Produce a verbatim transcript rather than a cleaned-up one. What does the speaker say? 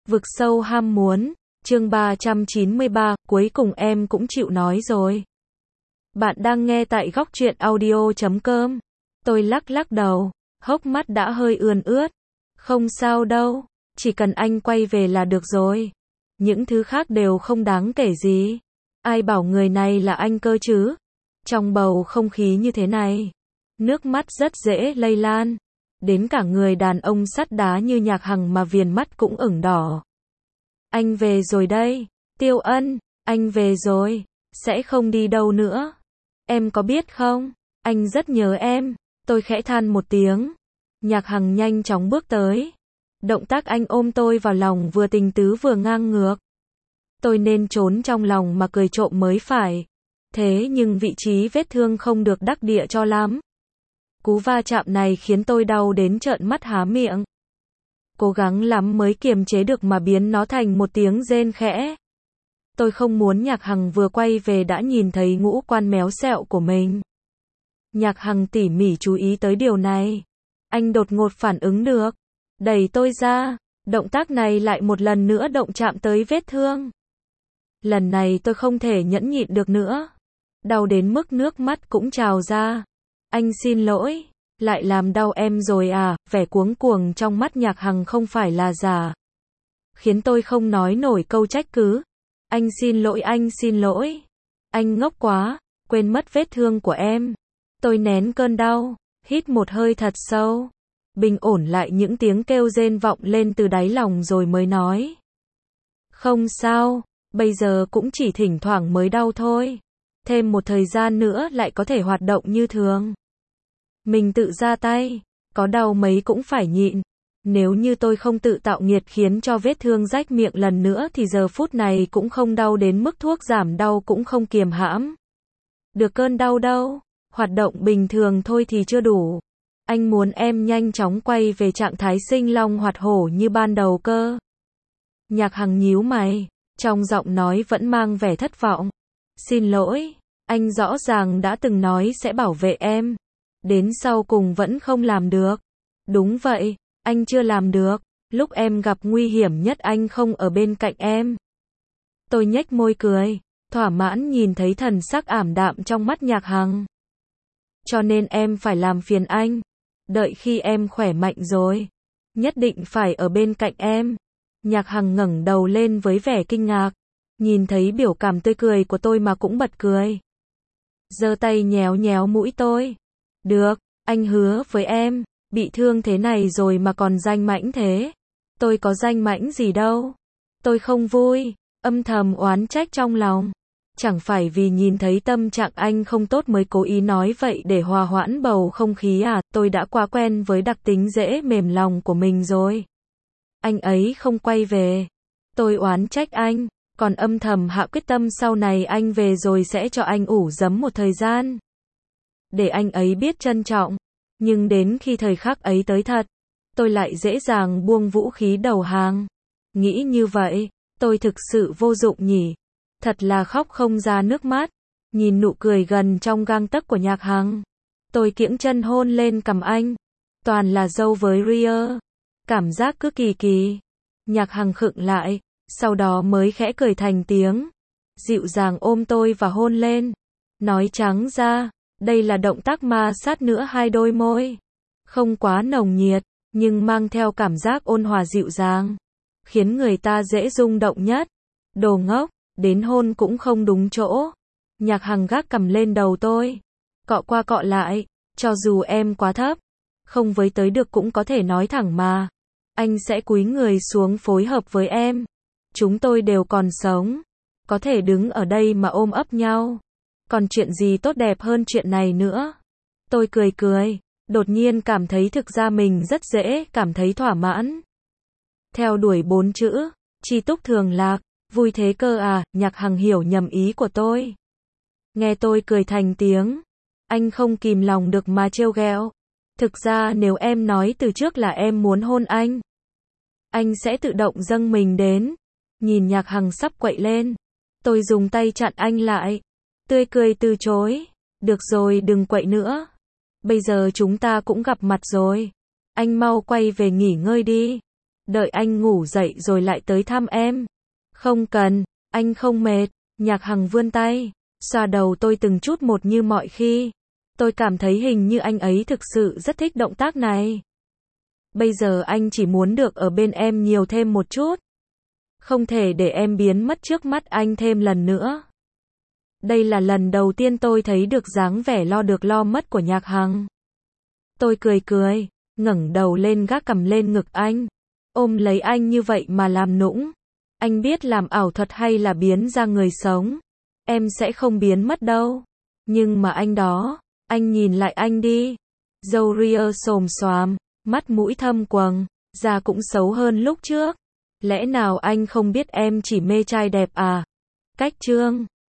Vực sâu ham muốn, chương ba trăm chín mươi ba, cuối cùng em cũng chịu nói rồi. Bạn đang nghe tại góc truyện audio chấm com. Tôi lắc lắc đầu, hốc mắt đã hơi ươn ướt. Không sao đâu, chỉ cần anh quay về là được rồi. Những thứ khác đều không đáng kể gì. Ai bảo người này là anh cơ chứ? Trong bầu không khí như thế này, nước mắt rất dễ lây lan. Đến cả người đàn ông sắt đá như Nhạc Hằng mà viền mắt cũng ửng đỏ. Anh về rồi đây, Tiêu Ân, anh về rồi, sẽ không đi đâu nữa. Em có biết không, anh rất nhớ em. Tôi khẽ than một tiếng. Nhạc Hằng nhanh chóng bước tới. Động tác anh ôm tôi vào lòng vừa tình tứ vừa ngang ngược. Tôi nên trốn trong lòng mà cười trộm mới phải. Thế nhưng vị trí vết thương không được đắc địa cho lắm. Cú va chạm này khiến tôi đau đến trợn mắt há miệng. Cố gắng lắm mới kiềm chế được mà biến nó thành một tiếng rên khẽ. Tôi không muốn Nhạc Hằng vừa quay về đã nhìn thấy ngũ quan méo xẹo của mình. Nhạc Hằng tỉ mỉ chú ý tới điều này. Anh đột ngột phản ứng được. Đẩy tôi ra. Động tác này lại một lần nữa động chạm tới vết thương. Lần này tôi không thể nhẫn nhịn được nữa. Đau đến mức nước mắt cũng trào ra. Anh xin lỗi, lại làm đau em rồi à? Vẻ cuống cuồng trong mắt Nhạc Hằng không phải là giả. Khiến tôi không nói nổi câu trách cứ. Anh xin lỗi, anh xin lỗi. Anh ngốc quá, quên mất vết thương của em. Tôi nén cơn đau, hít một hơi thật sâu. Bình ổn lại những tiếng kêu rên vọng lên từ đáy lòng rồi mới nói. Không sao, bây giờ cũng chỉ thỉnh thoảng mới đau thôi. Thêm một thời gian nữa lại có thể hoạt động như thường. Mình tự ra tay, có đau mấy cũng phải nhịn. Nếu như tôi không tự tạo nghiệt khiến cho vết thương rách miệng lần nữa thì giờ phút này cũng không đau đến mức thuốc giảm đau cũng không kiềm hãm. Được cơn đau đâu, hoạt động bình thường thôi thì chưa đủ. Anh muốn em nhanh chóng quay về trạng thái sinh long hoạt hổ như ban đầu cơ. Nhạc Hằng nhíu mày, trong giọng nói vẫn mang vẻ thất vọng. Xin lỗi, anh rõ ràng đã từng nói sẽ bảo vệ em. Đến sau cùng vẫn không làm được. Đúng vậy, anh chưa làm được. Lúc em gặp nguy hiểm nhất anh không ở bên cạnh em. Tôi nhếch môi cười, thỏa mãn nhìn thấy thần sắc ảm đạm trong mắt Nhạc Hằng. Cho nên em phải làm phiền anh. Đợi khi em khỏe mạnh rồi, nhất định phải ở bên cạnh em. Nhạc Hằng ngẩng đầu lên với vẻ kinh ngạc. Nhìn thấy biểu cảm tươi cười của tôi mà cũng bật cười. Giơ tay nhéo nhéo mũi tôi. Được, anh hứa với em, bị thương thế này rồi mà còn danh mãnh thế. Tôi có danh mãnh gì đâu. Tôi không vui, âm thầm oán trách trong lòng. Chẳng phải vì nhìn thấy tâm trạng anh không tốt mới cố ý nói vậy để hòa hoãn bầu không khí à, tôi đã quá quen với đặc tính dễ mềm lòng của mình rồi. Anh ấy không quay về. Tôi oán trách anh, còn âm thầm hạ quyết tâm sau này anh về rồi sẽ cho anh ủ giấm một thời gian. Để anh ấy biết trân trọng. Nhưng đến khi thời khắc ấy tới thật, tôi lại dễ dàng buông vũ khí đầu hàng. Nghĩ như vậy, tôi thực sự vô dụng nhỉ. Thật là khóc không ra nước mắt. Nhìn nụ cười gần trong gang tấc của Nhạc Hằng, tôi kiễng chân hôn lên cằm anh. Toàn là dâu với Ria. Cảm giác cứ kỳ kỳ. Nhạc Hằng khựng lại, sau đó mới khẽ cười thành tiếng. Dịu dàng ôm tôi và hôn lên. Nói trắng ra, đây là động tác ma sát nữa hai đôi môi. Không quá nồng nhiệt, nhưng mang theo cảm giác ôn hòa dịu dàng. Khiến người ta dễ rung động nhất. Đồ ngốc, đến hôn cũng không đúng chỗ. Nhạc Hằng gác cằm lên đầu tôi. Cọ qua cọ lại, cho dù em quá thấp. Không với tới được cũng có thể nói thẳng mà. Anh sẽ cúi người xuống phối hợp với em. Chúng tôi đều còn sống. Có thể đứng ở đây mà ôm ấp nhau. Còn chuyện gì tốt đẹp hơn chuyện này nữa? Tôi cười cười, đột nhiên cảm thấy thực ra mình rất dễ cảm thấy thỏa mãn. Theo đuổi bốn chữ, chi túc thường lạc, vui thế cơ à? Nhạc Hằng hiểu nhầm ý của tôi. Nghe tôi cười thành tiếng, anh không kìm lòng được mà trêu ghẹo. Thực ra nếu em nói từ trước là em muốn hôn anh, anh sẽ tự động dâng mình đến. Nhìn Nhạc Hằng sắp quậy lên, tôi dùng tay chặn anh lại. Tươi cười từ chối. Được rồi, đừng quậy nữa. Bây giờ chúng ta cũng gặp mặt rồi. Anh mau quay về nghỉ ngơi đi. Đợi anh ngủ dậy rồi lại tới thăm em. Không cần, anh không mệt. Nhạc Hằng vươn tay, xoa đầu tôi từng chút một như mọi khi. Tôi cảm thấy hình như anh ấy thực sự rất thích động tác này. Bây giờ anh chỉ muốn được ở bên em nhiều thêm một chút. Không thể để em biến mất trước mắt anh thêm lần nữa. Đây là lần đầu tiên tôi thấy được dáng vẻ lo được lo mất của Nhạc Hằng. Tôi cười cười, ngẩng đầu lên gác cằm lên ngực anh. Ôm lấy anh như vậy mà làm nũng. Anh biết làm ảo thuật hay là biến ra người sống. Em sẽ không biến mất đâu. Nhưng mà anh đó, anh nhìn lại anh đi. Râu ria xồm xoàm, mắt mũi thâm quầng, da cũng xấu hơn lúc trước. Lẽ nào anh không biết em chỉ mê trai đẹp à? Cách chương